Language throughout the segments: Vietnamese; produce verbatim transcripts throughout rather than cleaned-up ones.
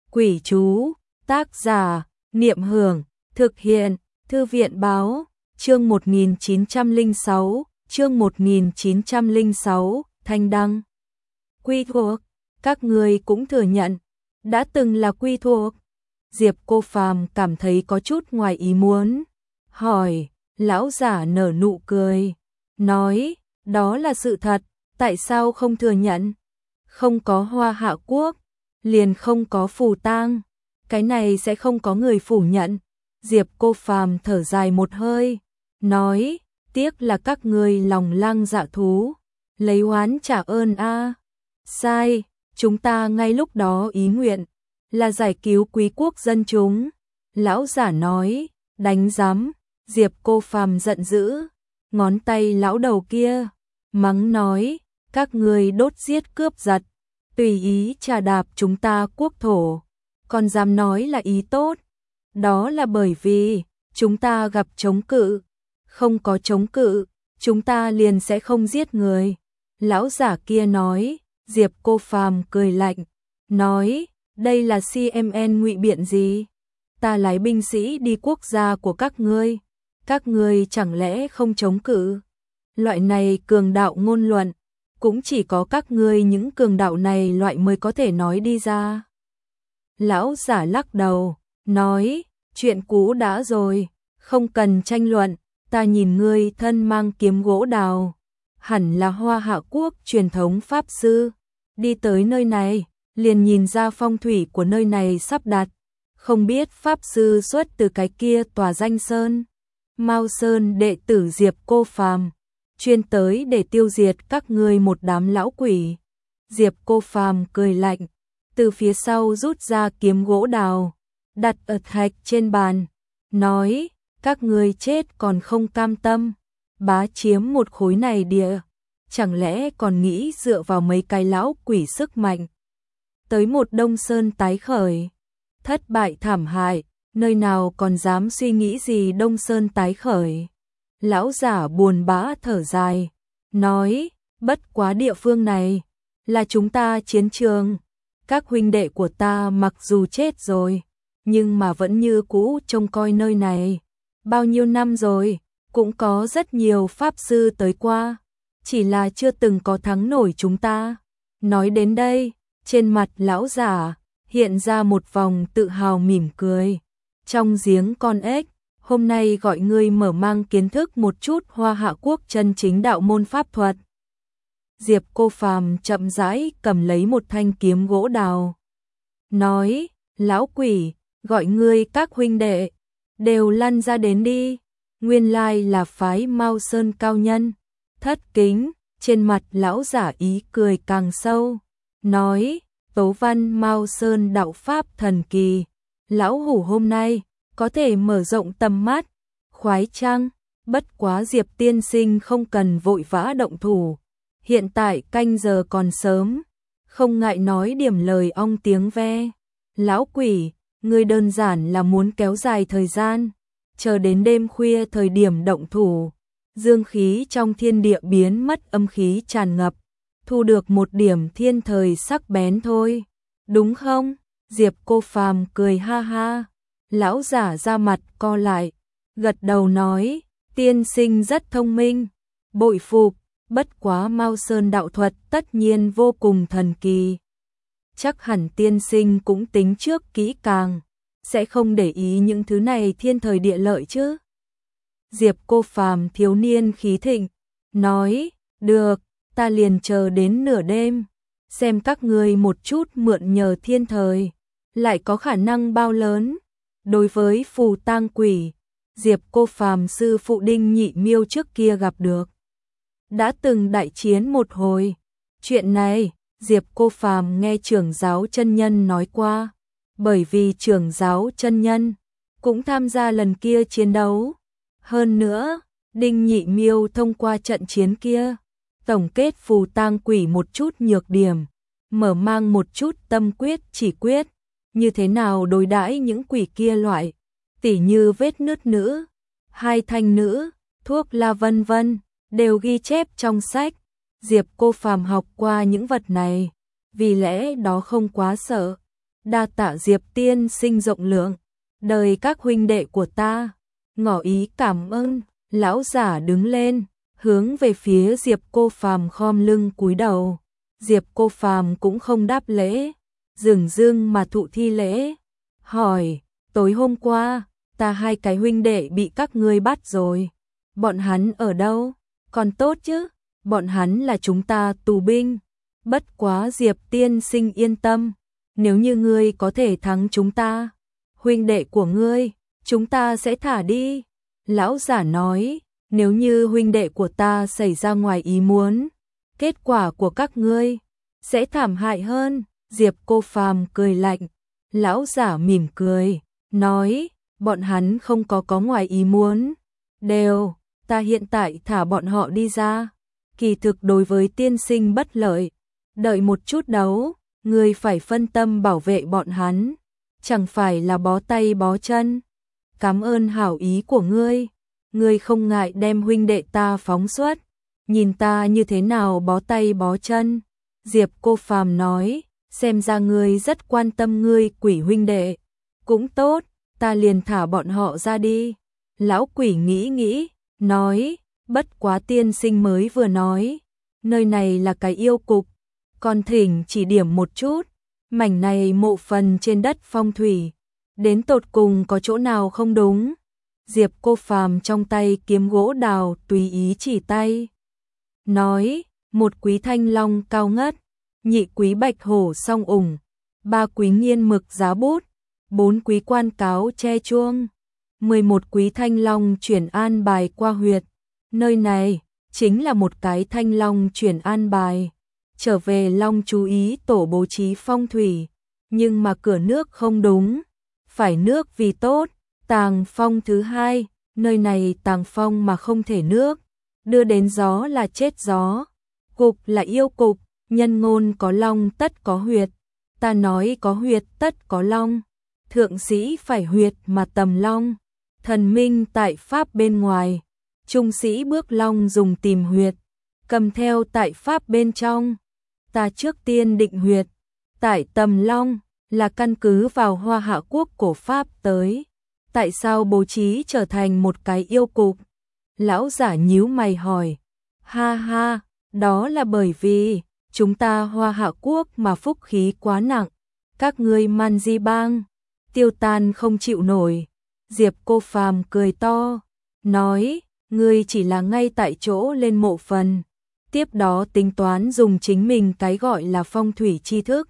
Quỷ chú, tác giả, Niệm Hưởng, thực hiện, Thư viện báo, chương một nghìn chín trăm lẻ sáu, chương một nghìn chín trăm lẻ sáu, Thanh Đăng. Quy thuộc, các người cũng thừa nhận, đã từng là quy thuộc. Diệp Cô Phàm cảm thấy có chút ngoài ý muốn, hỏi, lão giả nở nụ cười, nói, đó là sự thật, tại sao không thừa nhận? Không có Hoa Hạ Quốc, liền không có Phù Tang, cái này sẽ không có người phủ nhận. Diệp Cô Phàm thở dài một hơi, nói, tiếc là các người lòng lang dạ thú, lấy oán trả ơn a. Sai, chúng ta ngay lúc đó ý nguyện là giải cứu quý quốc dân chúng. Lão giả nói, đánh giám. Diệp Cô Phàm giận dữ, ngón tay lão đầu kia, mắng nói, các người đốt giết cướp giật, tùy ý trà đạp chúng ta quốc thổ, còn dám nói là ý tốt. Đó là bởi vì chúng ta gặp chống cự, không có chống cự, chúng ta liền sẽ không giết người. Lão giả kia nói. Diệp Cô Phàm cười lạnh, nói, đây là xê em en ngụy biện gì? Ta lái binh sĩ đi quốc gia của các ngươi, các ngươi chẳng lẽ không chống cự? Loại này cường đạo ngôn luận, cũng chỉ có các ngươi những cường đạo này loại mới có thể nói đi ra. Lão giả lắc đầu, nói, chuyện cũ đã rồi, không cần tranh luận, ta nhìn ngươi thân mang kiếm gỗ đào, hẳn là Hoa Hạ Quốc truyền thống pháp sư. Đi tới nơi này, liền nhìn ra phong thủy của nơi này sắp đặt, không biết pháp sư xuất từ cái kia tòa danh sơn. Mao Sơn đệ tử Diệp Cô Phàm, chuyên tới để tiêu diệt các ngươi một đám lão quỷ. Diệp Cô Phàm cười lạnh, từ phía sau rút ra kiếm gỗ đào, đặt ở thạch trên bàn, nói, các ngươi chết còn không cam tâm, bá chiếm một khối này địa. Chẳng lẽ còn nghĩ dựa vào mấy cái lão quỷ sức mạnh tới một Đông Sơn tái khởi? Thất bại thảm hại, nơi nào còn dám suy nghĩ gì Đông Sơn tái khởi? Lão giả buồn bã thở dài, nói, bất quá địa phương này là chúng ta chiến trường, các huynh đệ của ta mặc dù chết rồi, nhưng mà vẫn như cũ trông coi nơi này. Bao nhiêu năm rồi, cũng có rất nhiều pháp sư tới qua, chỉ là chưa từng có thắng nổi chúng ta. Nói đến đây, trên mặt lão giả hiện ra một vòng tự hào mỉm cười. Trong giếng con ếch, hôm nay gọi ngươi mở mang kiến thức một chút Hoa Hạ Quốc chân chính đạo môn pháp thuật. Diệp Cô Phàm chậm rãi cầm lấy một thanh kiếm gỗ đào, nói, lão quỷ, gọi ngươi các huynh đệ đều lăn ra đến đi. Nguyên lai là phái Mao Sơn cao nhân. Thất kính, trên mặt lão giả ý cười càng sâu, nói, tấu văn Mao Sơn đạo pháp thần kỳ, lão hủ hôm nay có thể mở rộng tầm mắt, khoái chăng? Bất quá Diệp tiên sinh không cần vội vã động thủ, hiện tại canh giờ còn sớm, không ngại nói điểm lời ong tiếng ve. Lão quỷ, ngươi đơn giản là muốn kéo dài thời gian, chờ đến đêm khuya thời điểm động thủ, dương khí trong thiên địa biến mất, âm khí tràn ngập, thu được một điểm thiên thời sắc bén thôi, đúng không? Diệp Cô Phàm cười ha ha. Lão giả ra mặt co lại, gật đầu nói, tiên sinh rất thông minh, bội phục, bất quá Mao Sơn đạo thuật tất nhiên vô cùng thần kỳ. Chắc hẳn tiên sinh cũng tính trước kỹ càng, sẽ không để ý những thứ này thiên thời địa lợi chứ? Diệp Cô Phàm thiếu niên khí thịnh, nói, được, ta liền chờ đến nửa đêm, xem các ngươi một chút mượn nhờ thiên thời, lại có khả năng bao lớn. Đối với Phù Tang quỷ, Diệp Cô Phàm sư phụ Đinh Nhị Miêu trước kia gặp được, đã từng đại chiến một hồi. Chuyện này, Diệp Cô Phàm nghe trưởng giáo chân nhân nói qua, bởi vì trưởng giáo chân nhân cũng tham gia lần kia chiến đấu. Hơn nữa, Đinh Nhị Miêu thông qua trận chiến kia, tổng kết Phù Tang quỷ một chút nhược điểm, mở mang một chút tâm quyết chỉ quyết, như thế nào đối đãi những quỷ kia loại, tỉ như vết nứt nữ, hai thanh nữ, thuốc la vân vân, đều ghi chép trong sách. Diệp Cô Phàm học qua những vật này, vì lẽ đó không quá sợ. Đa tạ Diệp tiên sinh rộng lượng, đời các huynh đệ của ta. Ngỏ ý cảm ơn, lão giả đứng lên, hướng về phía Diệp Cô Phàm khom lưng cúi đầu. Diệp Cô Phàm cũng không đáp lễ, dửng dưng mà thụ thi lễ, hỏi, tối hôm qua, ta hai cái huynh đệ bị các ngươi bắt rồi, bọn hắn ở đâu? Còn tốt chứ, bọn hắn là chúng ta tù binh, bất quá Diệp tiên sinh yên tâm, nếu như ngươi có thể thắng chúng ta, huynh đệ của ngươi, chúng ta sẽ thả đi. Lão giả nói, nếu như huynh đệ của ta xảy ra ngoài ý muốn, kết quả của các ngươi sẽ thảm hại hơn. Diệp Cô Phàm cười lạnh, lão giả mỉm cười, nói, bọn hắn không có có ngoài ý muốn, đều, ta hiện tại thả bọn họ đi ra, kỳ thực đối với tiên sinh bất lợi, đợi một chút đấu, ngươi phải phân tâm bảo vệ bọn hắn, chẳng phải là bó tay bó chân. Cảm ơn hảo ý của ngươi, ngươi không ngại đem huynh đệ ta phóng xuất, nhìn ta như thế nào bó tay bó chân. Diệp Cô Phàm nói, xem ra ngươi rất quan tâm ngươi quỷ huynh đệ, cũng tốt, ta liền thả bọn họ ra đi. Lão quỷ nghĩ nghĩ, nói, bất quá tiên sinh mới vừa nói, nơi này là cái yêu cục, còn thỉnh chỉ điểm một chút, mảnh này mộ phần trên đất phong thủy, đến tột cùng có chỗ nào không đúng. Diệp Cô Phàm trong tay kiếm gỗ đào tùy ý chỉ tay, nói, một quý thanh long cao ngất, nhị quý bạch hổ song ủng, ba quý nghiên mực giá bút, bốn quý quan cáo che chuông, mười một quý thanh long chuyển an bài qua huyệt. Nơi này chính là một cái thanh long chuyển an bài. Trở về long chú ý tổ bố trí phong thủy, nhưng mà cửa nước không đúng, phải nước vì tốt. Tàng phong thứ hai, nơi này tàng phong mà không thể nước, đưa đến gió là chết gió. Cục là yêu cục, nhân ngôn có long tất có huyệt, ta nói có huyệt tất có long, thượng sĩ phải huyệt mà tầm long, thần minh tại pháp bên ngoài, trung sĩ bước long dùng tìm huyệt, cầm theo tại pháp bên trong. Ta trước tiên định huyệt, tại tầm long, là căn cứ vào Hoa Hạ quốc cổ pháp tới. Tại sao bố trí trở thành một cái yêu cục? Lão giả nhíu mày hỏi. Ha ha, đó là bởi vì chúng ta Hoa Hạ quốc mà phúc khí quá nặng, các ngươi Man Di bang tiêu tan không chịu nổi. Diệp Cô Phàm cười to, nói, ngươi chỉ là ngay tại chỗ lên mộ phần, tiếp đó tính toán dùng chính mình cái gọi là phong thủy tri thức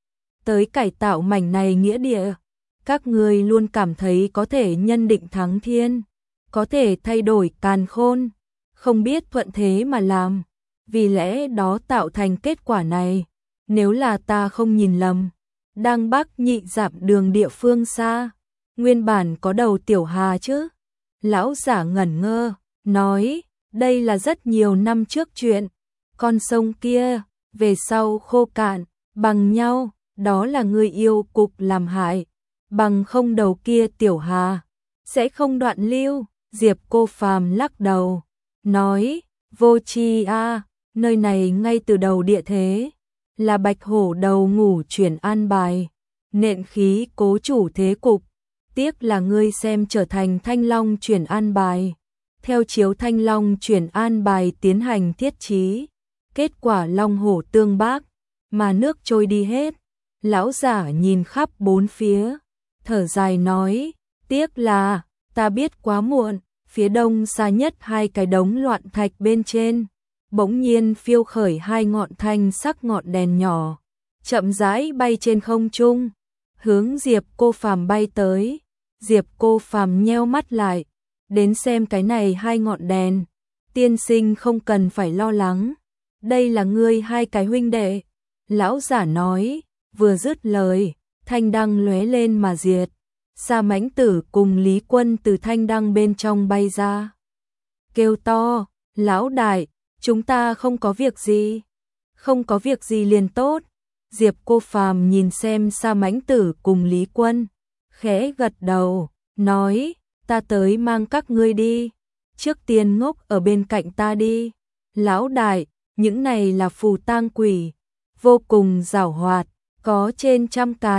tới cải tạo mảnh này nghĩa địa. Các ngươi luôn cảm thấy có thể nhân định thắng thiên, có thể thay đổi càn khôn, không biết thuận thế mà làm, vì lẽ đó tạo thành kết quả này. Nếu là ta không nhìn lầm, đang Bắc Nhị Dạp đường địa phương xa, nguyên bản có đầu tiểu hà chứ? Lão giả ngẩn ngơ, nói, đây là rất nhiều năm trước chuyện, con sông kia, về sau khô cạn, bằng nhau, đó là người yêu cục làm hại, bằng không đầu kia tiểu hà, sẽ không đoạn lưu. Diệp Cô Phàm lắc đầu, nói, vô tri a, nơi này ngay từ đầu địa thế, là bạch hổ đầu ngủ chuyển an bài, nện khí cố chủ thế cục, tiếc là ngươi xem trở thành thanh long chuyển an bài, theo chiếu thanh long chuyển an bài tiến hành thiết trí, kết quả long hổ tương bác, mà nước trôi đi hết. Lão giả nhìn khắp bốn phía, thở dài nói, tiếc là, ta biết quá muộn. Phía đông xa nhất hai cái đống loạn thạch bên trên, bỗng nhiên phiêu khởi hai ngọn thanh sắc ngọn đèn nhỏ, chậm rãi bay trên không trung, hướng Diệp Cô Phàm bay tới. Diệp Cô Phàm nheo mắt lại, đến xem cái này hai ngọn đèn, tiên sinh không cần phải lo lắng, đây là ngươi hai cái huynh đệ. Lão giả nói, vừa dứt lời, thanh đăng lóe lên mà diệt. Sa Mãnh Tử cùng Lý Quân từ thanh đăng bên trong bay ra, kêu to, lão đại, chúng ta không có việc gì, không có việc gì liền tốt. Diệp Cô Phàm nhìn xem Sa Mãnh Tử cùng Lý Quân, khẽ gật đầu, nói, ta tới mang các ngươi đi, trước tiên ngốc ở bên cạnh ta đi. Lão đại, những này là phù tang quỷ, vô cùng giảo hoạt, có trên trăm cái,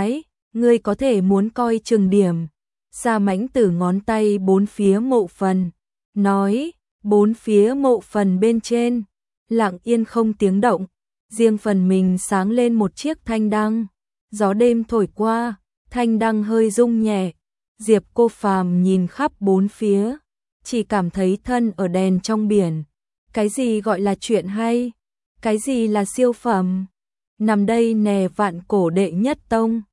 ngươi có thể muốn coi chừng điểm. Sa Mãnh Tử ngón tay bốn phía mộ phần, nói, bốn phía mộ phần bên trên, lặng yên không tiếng động, riêng phần mình sáng lên một chiếc thanh đăng. Gió đêm thổi qua, thanh đăng hơi rung nhẹ. Diệp Cô Phàm nhìn khắp bốn phía, chỉ cảm thấy thân ở đèn trong biển. Cái gì gọi là chuyện hay? Cái gì là siêu phẩm? Nằm đây nè vạn cổ đệ nhất tông.